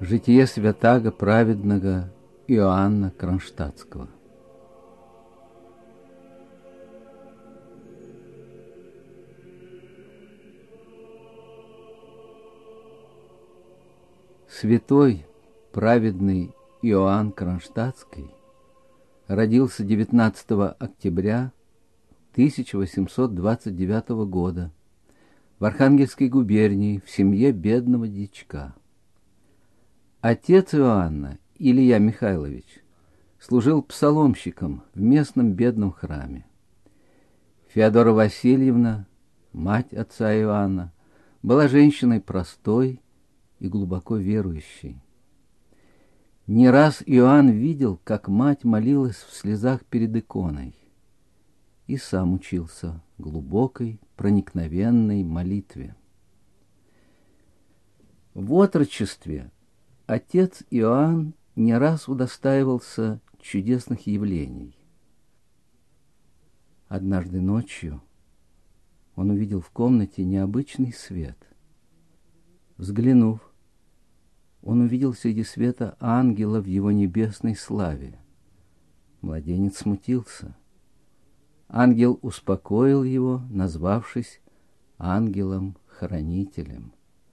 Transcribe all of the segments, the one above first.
Житие святаго праведного Иоанна Кронштадтского. Святой праведный Иоанн Кронштадтский родился 19 октября 1829 года в Архангельской губернии в семье бедного дьячка. Отец Иоанна, Илья Михайлович, служил псаломщиком в местном бедном храме. Феодора Васильевна, мать отца Иоанна, была женщиной простой и глубоко верующей. Не раз Иоанн видел, как мать молилась в слезах перед иконой, и сам учился глубокой, проникновенной молитве. В отрочестве отец Иоанн не раз удостаивался чудесных явлений. Однажды ночью он увидел в комнате необычный свет. Взглянув, он увидел среди света ангела в его небесной славе. Младенец смутился. Ангел успокоил его, назвавшись ангелом-хранителем.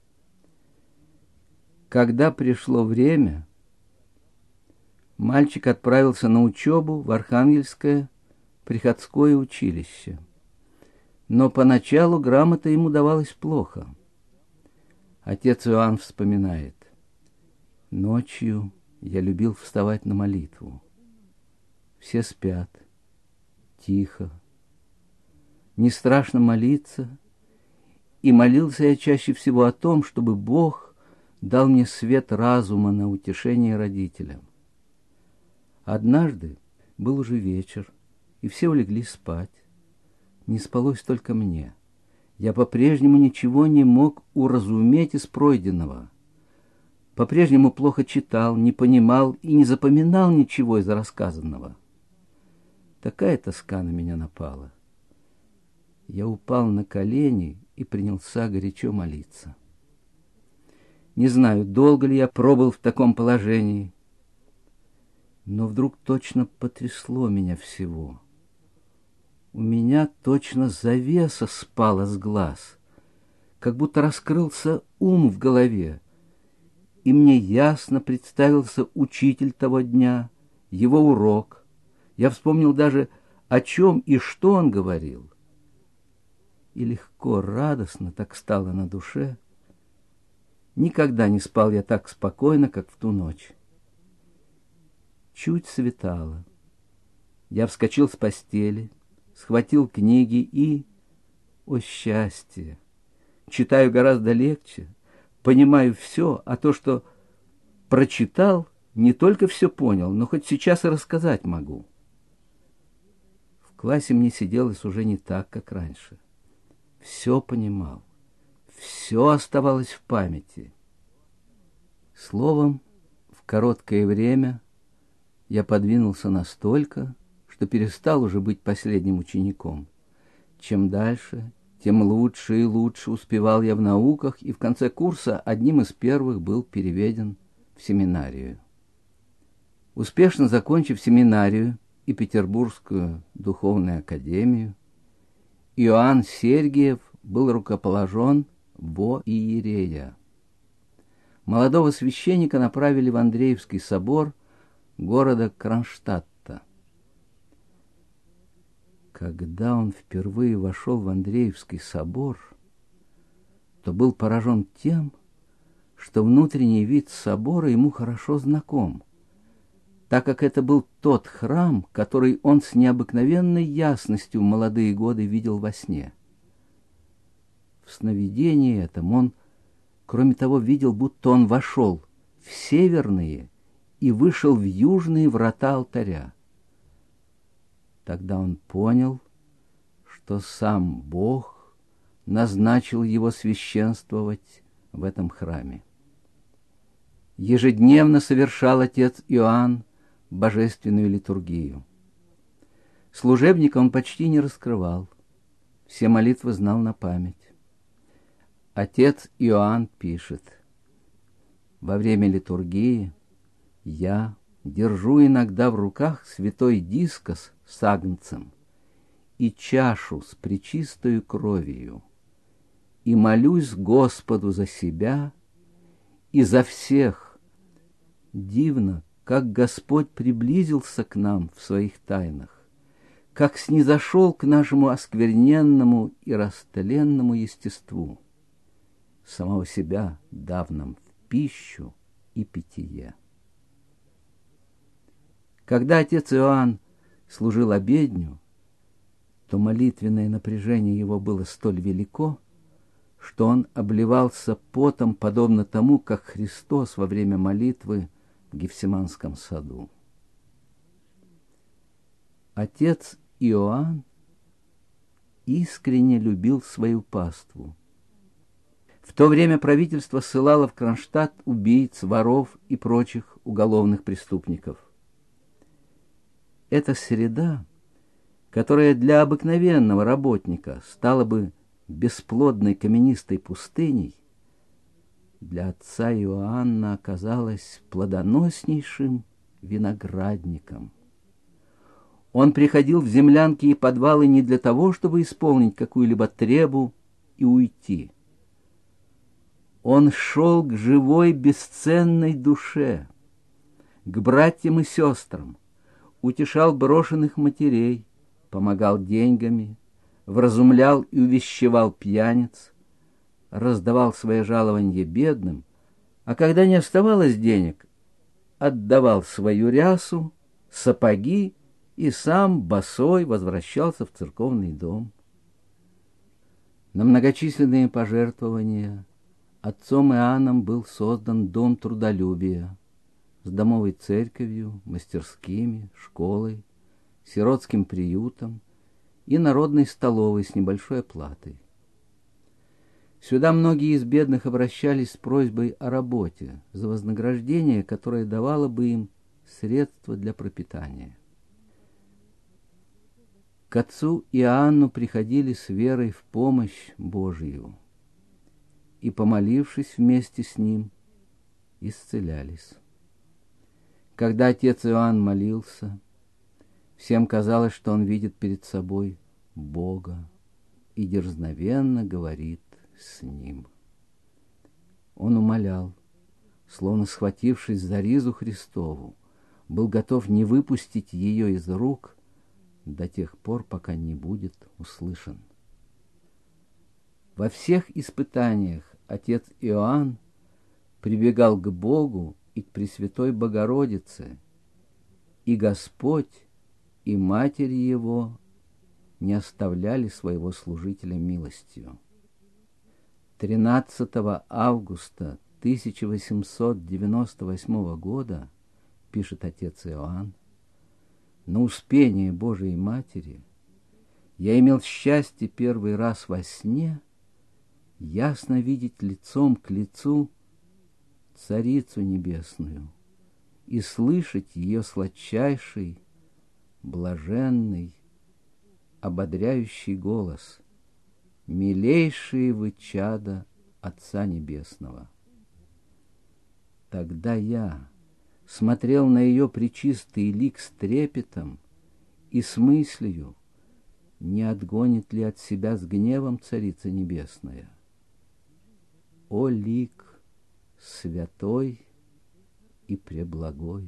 Когда пришло время, мальчик отправился на учебу в Архангельское приходское училище. Но поначалу грамота ему давалась плохо. Отец Иоанн вспоминает: «Ночью я любил вставать на молитву. Все спят, тихо. Не страшно молиться, и молился я чаще всего о том, чтобы Бог дал мне свет разума на утешение родителям. Однажды был уже вечер, и все улеглись спать. Не спалось только мне. Я по-прежнему ничего не мог уразуметь из пройденного. По-прежнему плохо читал, не понимал и не запоминал ничего из рассказанного. Такая тоска на меня напала. Я упал на колени и принялся горячо молиться. Не знаю, долго ли я пробыл в таком положении, но вдруг точно потрясло меня всего. У меня точно завеса спала с глаз, как будто раскрылся ум в голове, и мне ясно представился учитель того дня, его урок. Я вспомнил даже, о чем и что он говорил. И легко, радостно так стало на душе. Никогда не спал я так спокойно, как в ту ночь. Чуть светало. Я вскочил с постели, схватил книги и... О счастье! Читаю гораздо легче, понимаю все, а то, что прочитал, не только все понял, но хоть сейчас и рассказать могу. В классе мне сиделось уже не так, как раньше. Все понимал. Все оставалось в памяти. Словом, в короткое время я подвинулся настолько, что перестал уже быть последним учеником. Чем дальше, тем лучше и лучше успевал я в науках, и в конце курса одним из первых был переведен в семинарию. Успешно закончив семинарию и Петербургскую духовную академию, Иоанн Сергиев был рукоположен во иерея. Молодого священника направили в Андреевский собор города Кронштадта. Когда он впервые вошел в Андреевский собор, то был поражен тем, что внутренний вид собора ему хорошо знаком, так как это был тот храм, который он с необыкновенной ясностью в молодые годы видел во сне. В сновидении этом он, кроме того, видел, будто он вошел в северные и вышел в южные врата алтаря. Тогда он понял, что сам Бог назначил его священствовать в этом храме. Ежедневно совершал отец Иоанн божественную литургию. Служебника он почти не раскрывал, все молитвы знал на память. Отец Иоанн пишет: во время литургии я держу иногда в руках святой дискос с агнцем и чашу с пречистою кровью, и молюсь Господу за себя и за всех. Дивно, как Господь приблизился к нам в своих тайнах, как снизошел к нашему оскверненному и растленному естеству, самого себя дав нам в пищу и питье. Когда отец Иоанн служил обедню, то молитвенное напряжение его было столь велико, что он обливался потом, подобно тому, как Христос во время молитвы в Гефсиманском саду. Отец Иоанн искренне любил свою паству. В то время правительство ссылало в Кронштадт убийц, воров и прочих уголовных преступников. Эта среда, которая для обыкновенного работника стала бы бесплодной каменистой пустыней, для отца Иоанна оказалась плодоноснейшим виноградником. Он приходил в землянки и подвалы не для того, чтобы исполнить какую-либо требу и уйти. Он шел к живой бесценной душе, к братьям и сестрам, утешал брошенных матерей, помогал деньгами, вразумлял и увещевал пьяниц, раздавал свои жалования бедным, а когда не оставалось денег, отдавал свою рясу, сапоги и сам босой возвращался в церковный дом. На многочисленные пожертвования отцом Иоанном был создан дом трудолюбия с домовой церковью, мастерскими, школой, сиротским приютом и народной столовой с небольшой оплатой. Сюда многие из бедных обращались с просьбой о работе за вознаграждение, которое давало бы им средства для пропитания. К отцу Иоанну приходили с верой в помощь Божию и, помолившись вместе с ним, исцелялись. Когда отец Иоанн молился, всем казалось, что он видит перед собой Бога и дерзновенно говорит с ним. Он умолял, словно схватившись за ризу Христову, был готов не выпустить ее из рук до тех пор, пока не будет услышан. Во всех испытаниях отец Иоанн прибегал к Богу и к Пресвятой Богородице, и Господь и Матерь Его не оставляли своего служителя милостью. 13 августа 1898 года, пишет отец Иоанн, на Успение Божией Матери я имел счастье первый раз во сне ясно видеть лицом к лицу Царицу Небесную и слышать ее сладчайший, блаженный, ободряющий голос: «Милейшие вы чада Отца Небесного». Тогда я смотрел на ее пречистый лик с трепетом и с мыслью, не отгонит ли от себя с гневом Царица Небесная. О лик святой и преблагой!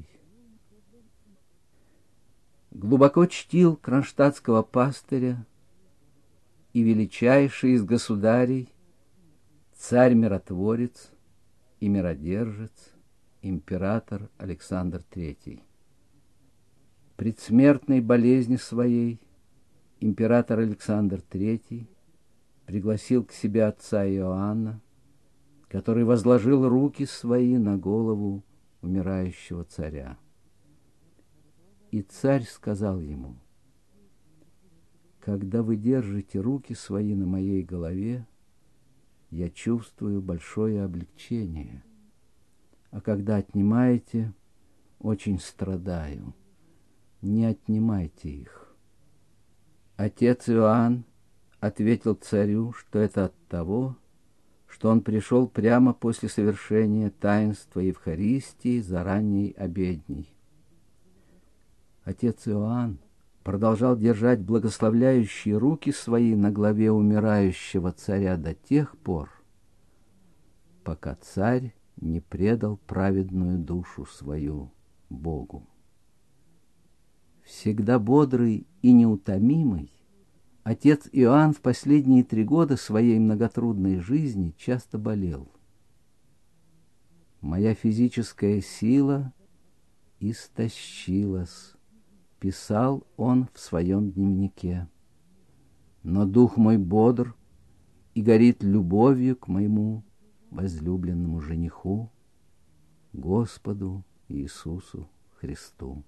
Глубоко чтил кронштадтского пастыря и величайший из государей, царь-миротворец и миродержец, император Александр III. Предсмертной болезни своей император Александр III пригласил к себе отца Иоанна, который возложил руки свои на голову умирающего царя. И царь сказал ему: «Когда вы держите руки свои на моей голове, я чувствую большое облегчение, а когда отнимаете, очень страдаю. Не отнимайте их». Отец Иоанн ответил царю, что это от того, что он пришел прямо после совершения таинства Евхаристии за ранней обедней. Отец Иоанн продолжал держать благословляющие руки свои на главе умирающего царя до тех пор, пока царь не предал праведную душу свою Богу. Всегда бодрый и неутомимый, отец Иоанн в последние 3 года своей многотрудной жизни часто болел. «Моя физическая сила истощилась», — писал он в своем дневнике, «но дух мой бодр и горит любовью к моему возлюбленному жениху, Господу Иисусу Христу.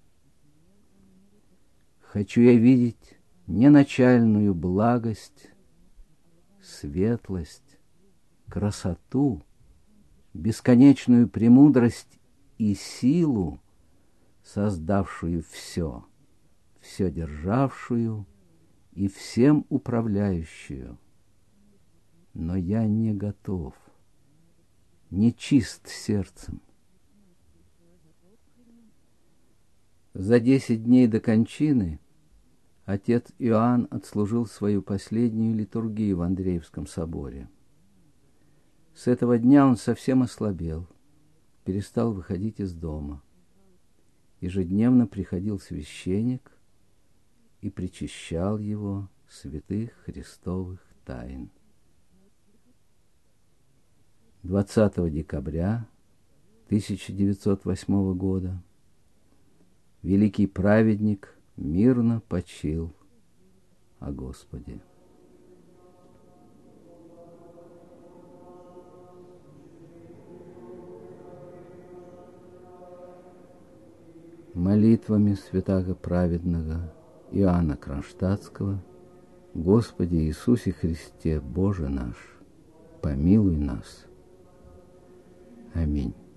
Хочу я видеть неначальную благость, светлость, красоту, бесконечную премудрость и силу, создавшую все, все державшую и всем управляющую. Но я не готов, не чист сердцем. За 10 дней до кончины отец Иоанн отслужил свою последнюю литургию в Андреевском соборе. С этого дня он совсем ослабел, перестал выходить из дома. Ежедневно приходил священник и причащал его святых христовых тайн. 20 декабря 1908 года великий праведник мирно почил о Господе. Молитвами святаго праведного Иоанна Кронштадтского: Господи Иисусе Христе, Боже наш, помилуй нас. Аминь.